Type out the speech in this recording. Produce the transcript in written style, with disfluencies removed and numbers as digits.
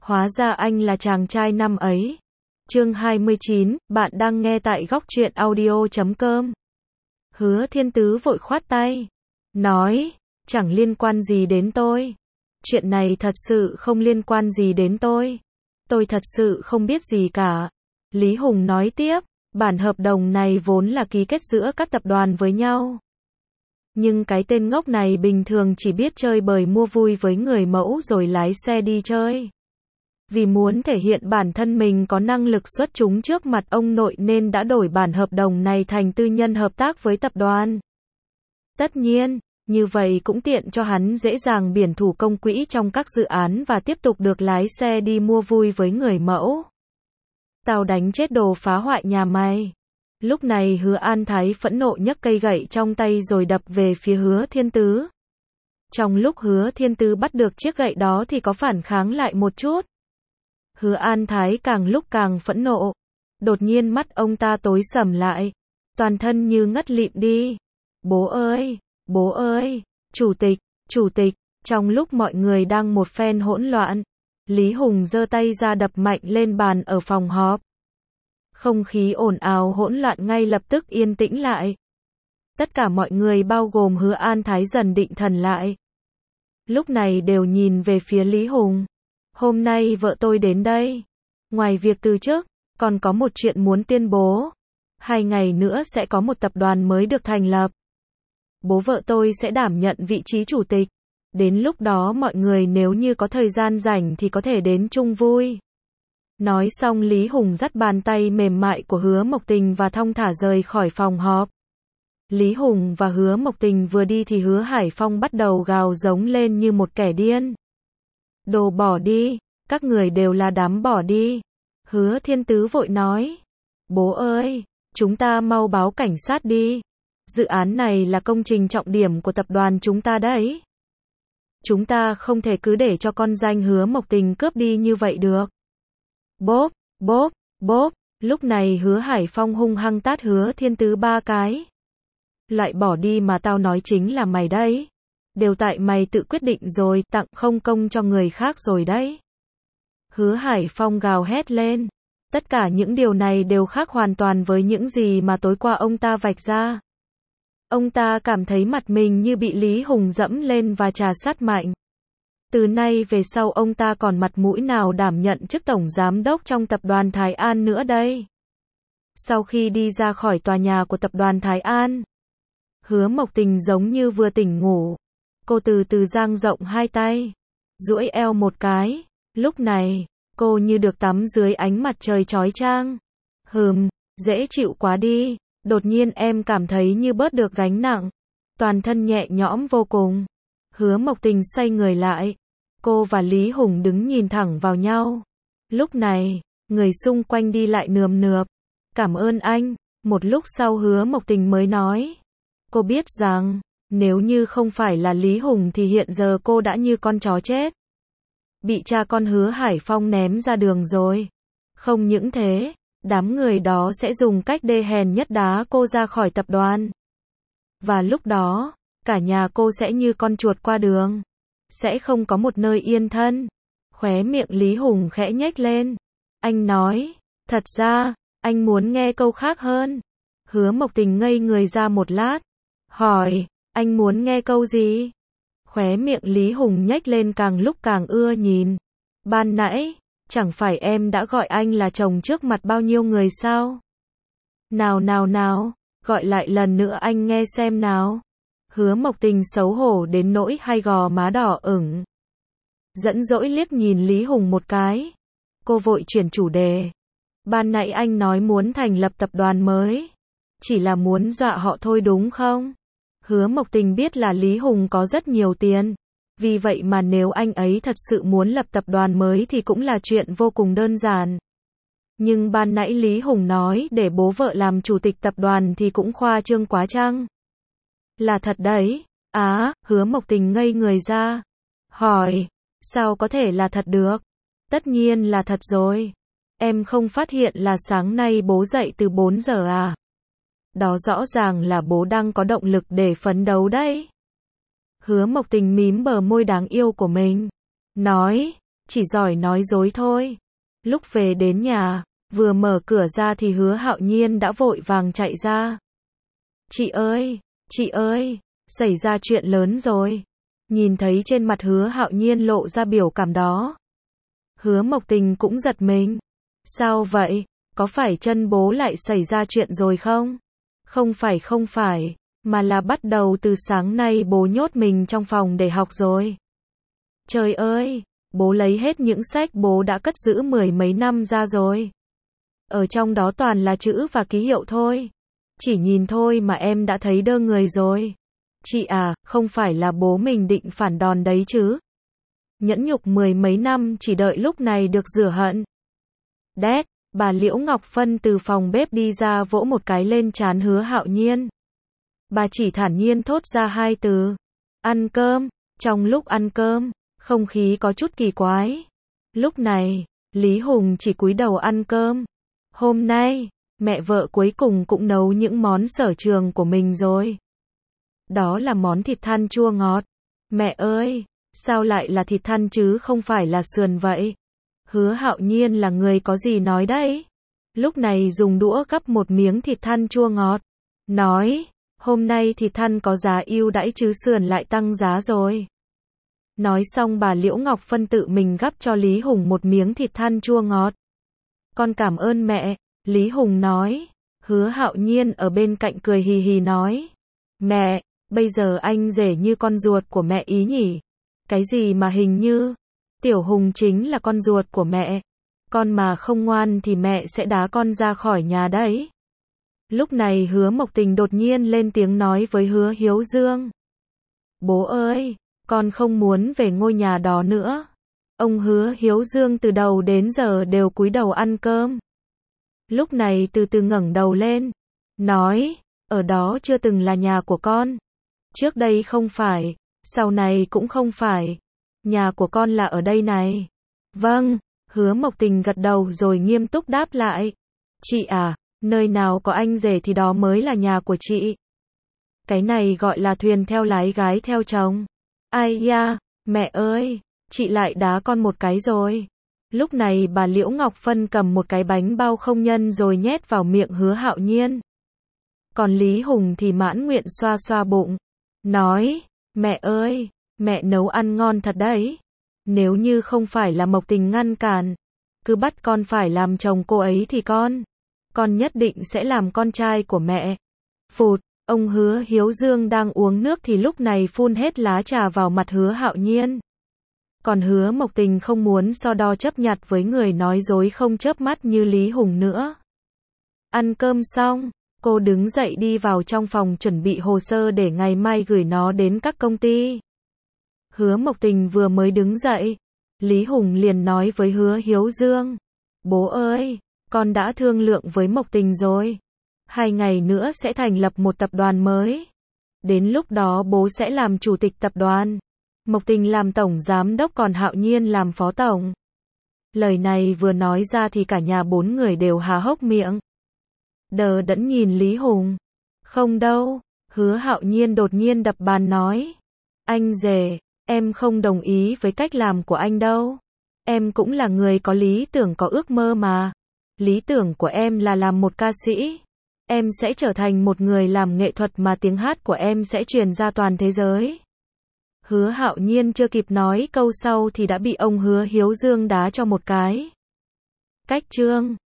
Hóa ra anh là chàng trai năm ấy. Chương 29, bạn đang nghe tại góc truyện audio.com. Hứa Thiên Tứ vội khoát tay, nói, chẳng liên quan gì đến tôi. Chuyện này thật sự không liên quan gì đến tôi. Tôi thật sự không biết gì cả. Lý Hùng nói tiếp, bản hợp đồng này vốn là ký kết giữa các tập đoàn với nhau. Nhưng cái tên ngốc này bình thường chỉ biết chơi bời mua vui với người mẫu rồi lái xe đi chơi. Vì muốn thể hiện bản thân mình có năng lực xuất chúng trước mặt ông nội nên đã đổi bản hợp đồng này thành tư nhân hợp tác với tập đoàn. Tất nhiên, như vậy cũng tiện cho hắn dễ dàng biển thủ công quỹ trong các dự án và tiếp tục được lái xe đi mua vui với người mẫu. Tao đánh chết đồ phá hoại nhà mày. Lúc này Hứa An Thái phẫn nộ nhấc cây gậy trong tay rồi đập về phía Hứa Thiên Tứ. Trong lúc Hứa Thiên Tứ bắt được chiếc gậy đó thì có phản kháng lại một chút. Hứa An Thái càng lúc càng phẫn nộ. Đột nhiên mắt ông ta tối sầm lại. Toàn thân như ngất lịm đi. Bố ơi, chủ tịch, trong lúc mọi người đang một phen hỗn loạn, Lý Hùng giơ tay ra đập mạnh lên bàn ở phòng họp. Không khí ồn ào hỗn loạn ngay lập tức yên tĩnh lại. Tất cả mọi người bao gồm Hứa An Thái dần định thần lại. Lúc này đều nhìn về phía Lý Hùng. Hôm nay vợ tôi đến đây. Ngoài việc từ chức, còn có một chuyện muốn tuyên bố. 2 ngày nữa sẽ có một tập đoàn mới được thành lập. Bố vợ tôi sẽ đảm nhận vị trí chủ tịch. Đến lúc đó mọi người nếu như có thời gian rảnh thì có thể đến chung vui. Nói xong Lý Hùng dắt bàn tay mềm mại của Hứa Mộc Tình và thong thả rời khỏi phòng họp. Lý Hùng và Hứa Mộc Tình vừa đi thì Hứa Hải Phong bắt đầu gào giống lên như một kẻ điên. Đồ bỏ đi, các người đều là đám bỏ đi. Hứa Thiên Tứ vội nói. Bố ơi, chúng ta mau báo cảnh sát đi. Dự án này là công trình trọng điểm của tập đoàn chúng ta đấy. Chúng ta không thể cứ để cho con danh Hứa Mộc Tình cướp đi như vậy được. Bốp, lúc này Hứa Hải Phong hung hăng tát Hứa Thiên Tứ 3 cái. Loại bỏ đi mà tao nói chính là mày đấy. Đều tại mày tự quyết định rồi, tặng không công cho người khác rồi đấy. Hứa Hải Phong gào hét lên. Tất cả những điều này đều khác hoàn toàn với những gì mà tối qua ông ta vạch ra. Ông ta cảm thấy mặt mình như bị Lý Hùng dẫm lên và trà sát mạnh. Từ nay về sau ông ta còn mặt mũi nào đảm nhận chức tổng giám đốc trong tập đoàn Thái An nữa đây. Sau khi đi ra khỏi tòa nhà của tập đoàn Thái An, Hứa Mộc Tình giống như vừa tỉnh ngủ. Cô từ từ dang rộng hai tay, duỗi eo một cái. Lúc này, cô như được tắm dưới ánh mặt trời chói chang. Dễ chịu quá đi. Đột nhiên em cảm thấy như bớt được gánh nặng. Toàn thân nhẹ nhõm vô cùng. Hứa Mộc Tình xoay người lại. Cô và Lý Hùng đứng nhìn thẳng vào nhau. Lúc này, người xung quanh đi lại nườm nượp. Cảm ơn anh. Một lúc sau Hứa Mộc Tình mới nói. Cô biết rằng, nếu như không phải là Lý Hùng thì hiện giờ cô đã như con chó chết. Bị cha con Hứa Hải Phong ném ra đường rồi. Không những thế, đám người đó sẽ dùng cách đê hèn nhất đá cô ra khỏi tập đoàn. Và lúc đó, cả nhà cô sẽ như con chuột qua đường. Sẽ không có một nơi yên thân. Khóe miệng Lý Hùng khẽ nhếch lên. Anh nói, thật ra, anh muốn nghe câu khác hơn. Hứa Mộc Tình ngây người ra một lát. Hỏi, anh muốn nghe câu gì? Khóe miệng Lý Hùng nhếch lên càng lúc càng ưa nhìn. Ban nãy, chẳng phải em đã gọi anh là chồng trước mặt bao nhiêu người sao? Nào, gọi lại lần nữa anh nghe xem nào. Hứa Mộc Tình xấu hổ đến nỗi hai gò má đỏ ửng. Giận dỗi liếc nhìn Lý Hùng một cái. Cô vội chuyển chủ đề. Ban nãy anh nói muốn thành lập tập đoàn mới. Chỉ là muốn dọa họ thôi đúng không? Hứa Mộc Tình biết là Lý Hùng có rất nhiều tiền. Vì vậy mà nếu anh ấy thật sự muốn lập tập đoàn mới thì cũng là chuyện vô cùng đơn giản. Nhưng ban nãy Lý Hùng nói để bố vợ làm chủ tịch tập đoàn thì cũng khoa trương quá chăng? Là thật đấy. Hứa Mộc Tình ngây người ra. Hỏi, sao có thể là thật được? Tất nhiên là thật rồi. Em không phát hiện là sáng nay bố dậy từ 4 giờ à? Đó rõ ràng là bố đang có động lực để phấn đấu đấy. Hứa Mộc Tình mím bờ môi đáng yêu của mình. Nói, chỉ giỏi nói dối thôi. Lúc về đến nhà, vừa mở cửa ra thì Hứa Hạo Nhiên đã vội vàng chạy ra. Chị ơi, xảy ra chuyện lớn rồi. Nhìn thấy trên mặt Hứa Hạo Nhiên lộ ra biểu cảm đó. Hứa Mộc Tình cũng giật mình. Sao vậy? Có phải chân bố lại xảy ra chuyện rồi không? Không phải, mà là bắt đầu từ sáng nay bố nhốt mình trong phòng để học rồi. Trời ơi, bố lấy hết những sách bố đã cất giữ mười mấy năm ra rồi. Ở trong đó toàn là chữ và ký hiệu thôi. Chỉ nhìn thôi mà em đã thấy đơ người rồi. Chị à, không phải là bố mình định phản đòn đấy chứ? Nhẫn nhục mười mấy năm chỉ đợi lúc này được rửa hận. Đét, bà Liễu Ngọc Phân từ phòng bếp đi ra vỗ một cái lên trán Hứa Hạo Nhiên. Bà chỉ thản nhiên thốt ra hai từ. Ăn cơm. Trong lúc ăn cơm, không khí có chút kỳ quái. Lúc này, Lý Hùng chỉ cúi đầu ăn cơm. Hôm nay, mẹ vợ cuối cùng cũng nấu những món sở trường của mình rồi. Đó là món thịt than chua ngọt. Mẹ ơi, sao lại là thịt than chứ không phải là sườn vậy? Hứa Hạo Nhiên là người có gì nói đấy? Lúc này dùng đũa gắp một miếng thịt than chua ngọt. Nói, hôm nay thịt than có giá ưu đãi chứ sườn lại tăng giá rồi. Nói xong bà Liễu Ngọc Phân tự mình gắp cho Lý Hùng một miếng thịt than chua ngọt. Con cảm ơn mẹ, Lý Hùng nói. Hứa Hạo Nhiên ở bên cạnh cười hì hì nói. Mẹ, bây giờ anh rể như con ruột của mẹ ý nhỉ? Cái gì mà hình như? Tiểu Hùng chính là con ruột của mẹ. Con mà không ngoan thì mẹ sẽ đá con ra khỏi nhà đấy. Lúc này Hứa Mộc Tình đột nhiên lên tiếng nói với Hứa Hiếu Dương. Bố ơi, con không muốn về ngôi nhà đó nữa. Ông Hứa Hiếu Dương từ đầu đến giờ đều cúi đầu ăn cơm. Lúc này từ từ ngẩng đầu lên. Nói, ở đó chưa từng là nhà của con. Trước đây không phải, sau này cũng không phải. Nhà của con là ở đây này. Vâng, Hứa Mộc Tình gật đầu rồi nghiêm túc đáp lại. Chị à, nơi nào có anh rể thì đó mới là nhà của chị. Cái này gọi là thuyền theo lái gái theo chồng. Ai da, mẹ ơi, chị lại đá con một cái rồi. Lúc này bà Liễu Ngọc Phân cầm một cái bánh bao không nhân rồi nhét vào miệng Hứa Hạo Nhiên. Còn Lý Hùng thì mãn nguyện xoa xoa bụng. Nói, mẹ ơi, mẹ nấu ăn ngon thật đấy. Nếu như không phải là Mộc Tình ngăn cản, cứ bắt con phải làm chồng cô ấy thì con nhất định sẽ làm con trai của mẹ. Phụt, ông Hứa Hiếu Dương đang uống nước thì lúc này phun hết lá trà vào mặt Hứa Hạo Nhiên. Còn Hứa Mộc Tình không muốn so đo chấp nhặt với người nói dối không chớp mắt như Lý Hùng nữa. Ăn cơm xong, cô đứng dậy đi vào trong phòng chuẩn bị hồ sơ để ngày mai gửi nó đến các công ty. Hứa Mộc Tình vừa mới đứng dậy, Lý Hùng liền nói với Hứa Hiếu Dương. Bố ơi, con đã thương lượng với Mộc Tình rồi. 2 ngày nữa sẽ thành lập một tập đoàn mới. Đến lúc đó bố sẽ làm chủ tịch tập đoàn. Mộc Tình làm tổng giám đốc còn Hạo Nhiên làm phó tổng. Lời này vừa nói ra thì cả nhà 4 người đều há hốc miệng. Đờ đẫn nhìn Lý Hùng. Không đâu, Hứa Hạo Nhiên đột nhiên đập bàn nói. Anh rể, em không đồng ý với cách làm của anh đâu. Em cũng là người có lý tưởng có ước mơ mà. Lý tưởng của em là làm một ca sĩ. Em sẽ trở thành một người làm nghệ thuật mà tiếng hát của em sẽ truyền ra toàn thế giới. Hứa Hạo Nhiên chưa kịp nói câu sau thì đã bị ông Hứa Hiếu Dương đá cho một cái. Cách chương